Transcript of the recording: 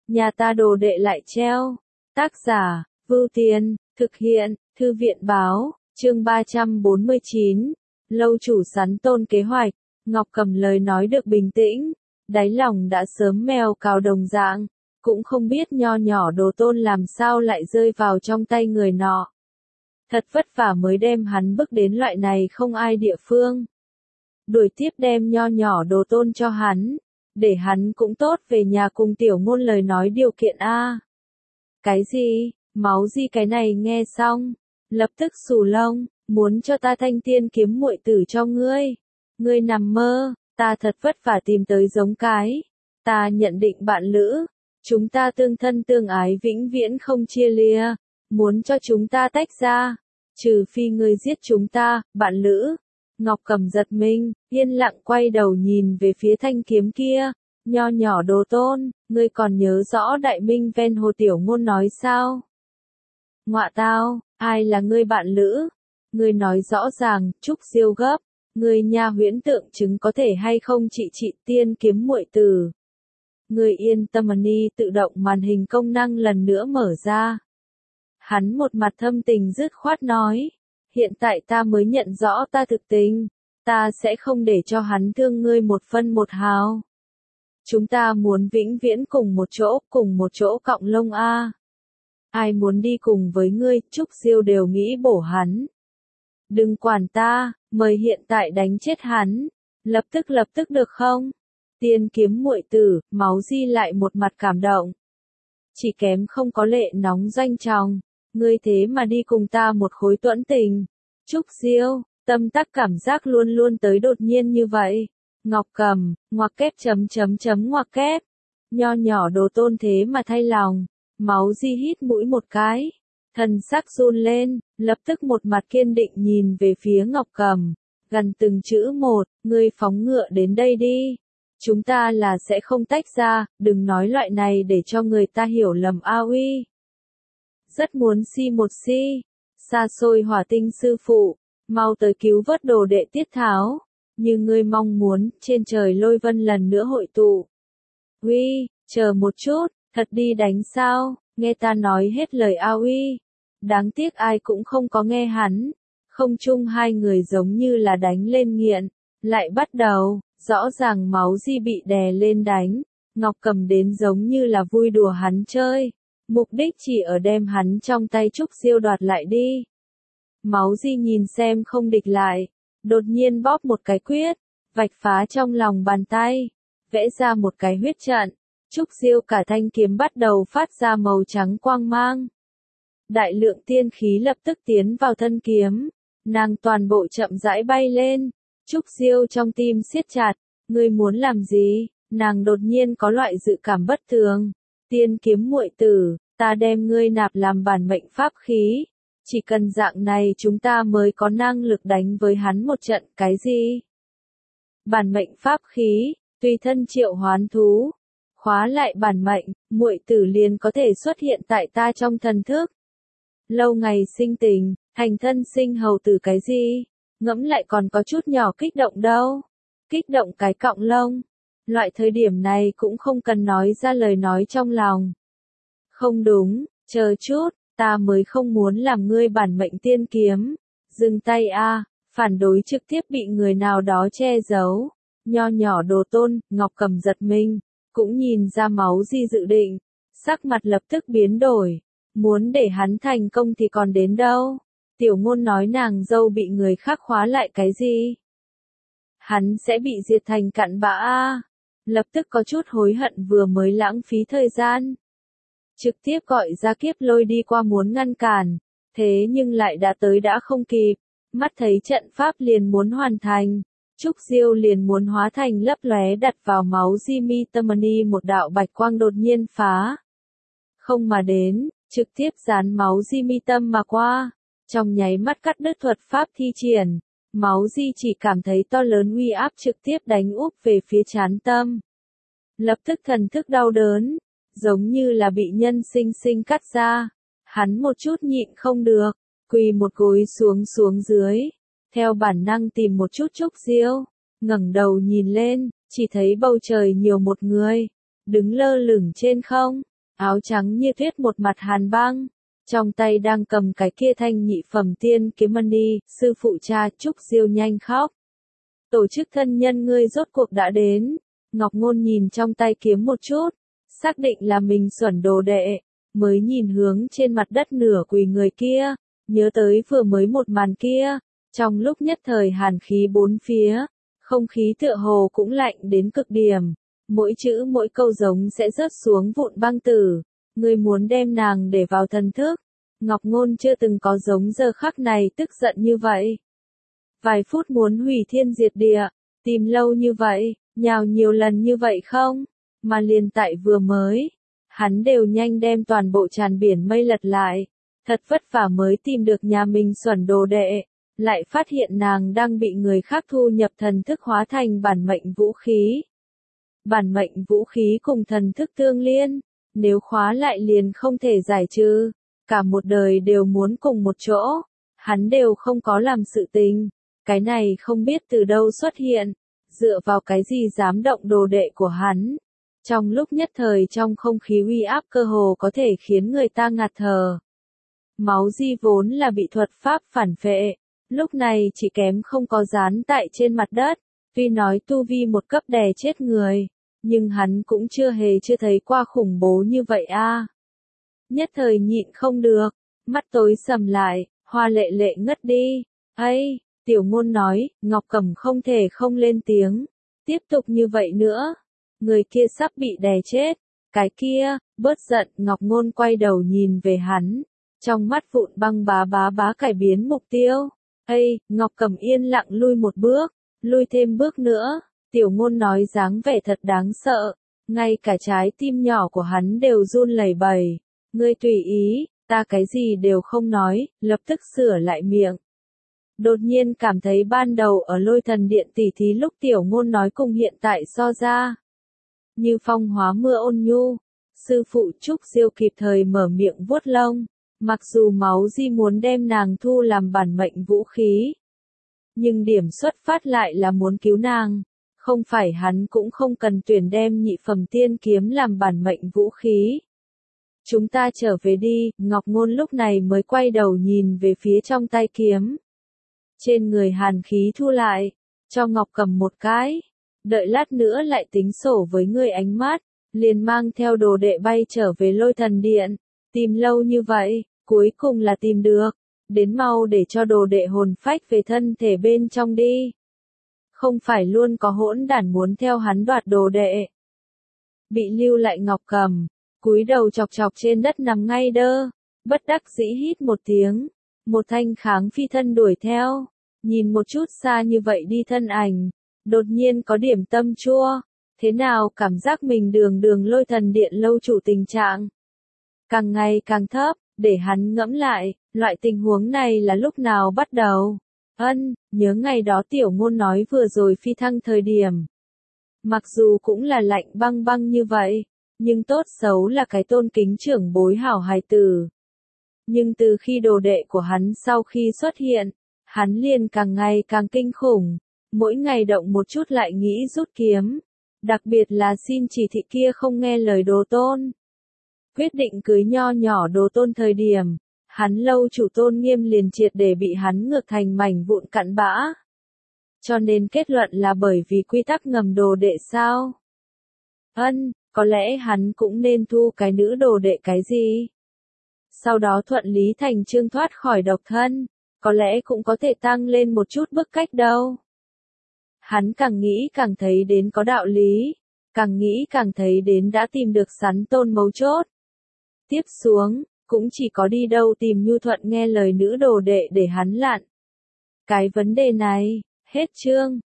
nhà ta đồ đệ lại treo. Tác giả, Vưu Tiên, thực hiện, Thư viện báo, chương 349, lâu chủ sắn tôn kế hoạch, Ngọc Cầm lời nói được bình tĩnh, đáy lòng đã sớm mèo cào đồng dạng, cũng không biết nho nhỏ Đồ Tôn làm sao lại rơi vào trong tay người nọ. Thật vất vả mới đem hắn bước đến loại này không ai địa phương. Đuổi tiếp đem nho nhỏ Đồ Tôn cho hắn, để hắn cũng tốt về nhà cùng tiểu ngôn lời nói điều kiện a. Cái gì, máu gì cái này nghe xong, lập tức xù lông, muốn cho ta thanh tiên kiếm muội tử cho ngươi. Ngươi nằm mơ, ta thật vất vả tìm tới giống cái. Ta nhận định bạn lữ, chúng ta tương thân tương ái vĩnh viễn không chia lìa, muốn cho chúng ta tách ra, trừ phi ngươi giết chúng ta, bạn lữ. Ngọc Cầm giật mình, yên lặng quay đầu nhìn về phía thanh kiếm kia, nho nhỏ Đồ Tôn, ngươi còn nhớ rõ đại minh ven hồ tiểu ngôn nói sao? Ngọa tao, ai là ngươi bạn lữ? Ngươi nói rõ ràng, Trúc Diêu gấp, ngươi nha huyễn tượng chứng có thể hay không trị tiên kiếm muội tử. Ngươi yên tâm ni tự động màn hình công năng lần nữa mở ra. Hắn một mặt thâm tình dứt khoát nói, hiện tại ta mới nhận rõ ta thực tình, ta sẽ không để cho hắn thương ngươi một phân một hào. Chúng ta muốn vĩnh viễn cùng một chỗ cọng lông a. Ai muốn đi cùng với ngươi, Trúc Diêu đều nghĩ bổ hắn. Đừng quản ta, mời hiện tại đánh chết hắn, lập tức được không? Tiên kiếm muội tử, máu di lại một mặt cảm động. Chỉ kém không có lệ nóng doanh tròng, ngươi thế mà đi cùng ta một khối tuẫn tình. Trúc Diêu, tâm tắc cảm giác luôn luôn tới đột nhiên như vậy. Ngọc Cầm, ngoặc kép ngoặc kép. Nho nhỏ Đồ Tôn thế mà thay lòng, máu di hít mũi một cái. Thần sắc run lên, lập tức một mặt kiên định nhìn về phía Ngọc Cầm, gần từng chữ một, ngươi phóng ngựa đến đây đi. Chúng ta là sẽ không tách ra, đừng nói loại này để cho người ta hiểu lầm a uy. Rất muốn si, xa xôi hỏa tinh sư phụ, mau tới cứu vớt đồ đệ Tiết Tháo. Như ngươi mong muốn, trên trời lôi vân lần nữa hội tụ. Uy, chờ một chút, thật đi đánh sao, nghe ta nói hết lời a uy. Đáng tiếc ai cũng không có nghe hắn. Không chung hai người giống như là đánh lên nghiện, lại bắt đầu, rõ ràng máu di bị đè lên đánh. Ngọc Cầm đến giống như là vui đùa hắn chơi, mục đích chỉ ở đem hắn trong tay Trúc Diêu đoạt lại đi. Máu di nhìn xem không địch lại, đột nhiên bóp một cái quyết, vạch phá trong lòng bàn tay, vẽ ra một cái huyết trận. Trúc Diêu cả thanh kiếm bắt đầu phát ra màu trắng quang mang. Đại lượng tiên khí lập tức tiến vào thân kiếm, nàng toàn bộ chậm rãi bay lên. Trúc Diêu trong tim siết chặt, ngươi muốn làm gì? Nàng đột nhiên có loại dự cảm bất thường. Tiên kiếm muội tử, ta đem ngươi nạp làm bản mệnh pháp khí. Chỉ cần dạng này chúng ta mới có năng lực đánh với hắn một trận. Cái gì? Bản mệnh pháp khí, tùy thân triệu hoán thú. Khóa lại bản mệnh, muội tử liền có thể xuất hiện tại ta trong thần thức. Lâu ngày sinh tình, thành thân sinh hầu tử cái gì? Ngẫm lại còn có chút nhỏ kích động đâu. Kích động cái cọng lông. Loại thời điểm này cũng không cần nói ra lời nói trong lòng. Không đúng, chờ chút, ta mới không muốn làm ngươi bản mệnh tiên kiếm. Dừng tay a, phản đối trực tiếp bị người nào đó che giấu. Nho nhỏ Đồ Tôn, Ngọc Cầm giật mình, cũng nhìn ra máu di dự định. Sắc mặt lập tức biến đổi. Muốn để hắn thành công thì còn đến đâu. Tiểu ngôn nói nàng dâu bị người khác khóa lại cái gì? Hắn sẽ bị diệt thành cặn bã a. Lập tức có chút hối hận vừa mới lãng phí thời gian. Trực tiếp gọi ra kiếp lôi đi qua muốn ngăn cản. Thế nhưng lại đã tới đã không kịp. Mắt thấy trận pháp liền muốn hoàn thành. Trúc Diêu liền muốn hóa thành lấp lóe đặt vào máu Jimmy Tamani một đạo bạch quang đột nhiên phá. Không mà đến, trực tiếp dán máu Jimmy Tâm mà qua. Trong nháy mắt cắt đứt thuật pháp thi triển, máu di chỉ cảm thấy to lớn uy áp trực tiếp đánh úp về phía trán tâm. Lập tức thần thức đau đớn, giống như là bị nhân sinh sinh cắt ra. Hắn một chút nhịn không được, quỳ một gối xuống dưới, theo bản năng tìm một chút Trúc Diêu, ngẩng đầu nhìn lên, chỉ thấy bầu trời nhiều một người, đứng lơ lửng trên không. áo trắng như tuyết một mặt hàn băng, trong tay đang cầm cái kia thanh nhị phẩm tiên kiếm mani, sư phụ cha Trúc Diêu nhanh khóc. Tổ chức thân nhân ngươi rốt cuộc đã đến, Ngọc Ngôn nhìn trong tay kiếm một chút, xác định là mình xuẩn đồ đệ, mới nhìn hướng trên mặt đất nửa quỳ người kia, nhớ tới vừa mới một màn kia, trong lúc nhất thời hàn khí bốn phía, không khí tựa hồ cũng lạnh đến cực điểm, mỗi chữ mỗi câu giống sẽ rớt xuống vụn băng tử, ngươi muốn đem nàng để vào thần thức. Ngọc Ngôn chưa từng có giống giờ khắc này tức giận như vậy. Vài phút muốn hủy thiên diệt địa, tìm lâu như vậy, nhào nhiều lần như vậy không? Mà liền tại vừa mới, hắn đều nhanh đem toàn bộ tràn biển mây lật lại, thật vất vả mới tìm được nhà mình xuẩn đồ đệ, lại phát hiện nàng đang bị người khác thu nhập thần thức hóa thành bản mệnh vũ khí. Bản mệnh vũ khí cùng thần thức tương liên, nếu khóa lại liền không thể giải trừ, cả một đời đều muốn cùng một chỗ, hắn đều không có làm sự tình, cái này không biết từ đâu xuất hiện, dựa vào cái gì dám động đồ đệ của hắn. Trong lúc nhất thời trong không khí uy áp cơ hồ có thể khiến người ta ngạt thở. Máu di vốn là bị thuật pháp phản phệ, lúc này chỉ kém không có dán tại trên mặt đất, tuy nói tu vi một cấp đè chết người, nhưng hắn cũng chưa thấy qua khủng bố như vậy a. Nhất thời nhịn không được, mắt tối sầm lại, Hoa Lệ Lệ ngất đi. Ấy, Tiểu Ngôn nói, Ngọc Cẩm không thể không lên tiếng. Tiếp tục như vậy nữa, người kia sắp bị đè chết. Cái kia, bớt giận, Ngọc Ngôn quay đầu nhìn về hắn. Trong mắt vụn băng bá bá cải biến mục tiêu. Ây, Ngọc Cẩm yên lặng lui một bước, lui thêm bước nữa. Tiểu Ngôn nói dáng vẻ thật đáng sợ. Ngay cả trái tim nhỏ của hắn đều run lẩy bẩy. Ngươi tùy ý, ta cái gì đều không nói, lập tức sửa lại miệng. Đột nhiên cảm thấy ban đầu ở Lôi Thần Điện tỉ thí lúc Tiểu Ngôn nói cùng hiện tại so ra. Như phong hóa mưa ôn nhu, sư phụ Trúc Diêu kịp thời mở miệng vuốt lông, mặc dù máu di muốn đem nàng thu làm bản mệnh vũ khí. Nhưng điểm xuất phát lại là muốn cứu nàng, không phải hắn cũng không cần tuyển đem nhị phẩm tiên kiếm làm bản mệnh vũ khí. Chúng ta trở về đi, Ngọc Ngôn lúc này mới quay đầu nhìn về phía trong tay kiếm. Trên người hàn khí thu lại, cho Ngọc Cầm một cái, đợi lát nữa lại tính sổ với người ánh mắt, liền mang theo đồ đệ bay trở về Lôi Thần Điện, tìm lâu như vậy, cuối cùng là tìm được, đến mau để cho đồ đệ hồn phách về thân thể bên trong đi. Không phải luôn có hỗn đản muốn theo hắn đoạt đồ đệ. Bị lưu lại Ngọc Cầm, cúi đầu chọc chọc trên đất nằm ngay đơ, bất đắc dĩ hít một tiếng, một thanh kháng phi thân đuổi theo, nhìn một chút xa như vậy đi thân ảnh, đột nhiên có điểm tâm chua, thế nào cảm giác mình đường Lôi Thần Điện lâu chủ tình trạng càng ngày càng thấp, để hắn ngẫm lại, loại tình huống này là lúc nào bắt đầu. Nhớ ngày đó Tiểu Ngôn nói vừa rồi phi thăng thời điểm. Mặc dù cũng là lạnh băng băng như vậy, nhưng tốt xấu là cái tôn kính trưởng bối hảo hài tử. Nhưng từ khi đồ đệ của hắn sau khi xuất hiện, hắn liền càng ngày càng kinh khủng, mỗi ngày động một chút lại nghĩ rút kiếm, đặc biệt là xin chỉ thị kia không nghe lời Đồ Tôn. Quyết định cưới nho nhỏ Đồ Tôn thời điểm, hắn lâu chủ Tôn Nghiêm liền triệt để bị hắn ngược thành mảnh vụn cặn bã. Cho nên kết luận là bởi vì quy tắc ngầm đồ đệ sao? Có lẽ hắn cũng nên thu cái nữ đồ đệ cái gì? Sau đó thuận lý thành chương thoát khỏi độc thân, có lẽ cũng có thể tăng lên một chút bức cách đâu. Hắn càng nghĩ càng thấy đến có đạo lý, càng nghĩ càng thấy đến đã tìm được Sắn Tôn mấu chốt. Tiếp xuống, cũng chỉ có đi đâu tìm nhu thuận nghe lời nữ đồ đệ để hắn lặn. Cái vấn đề này, hết chương.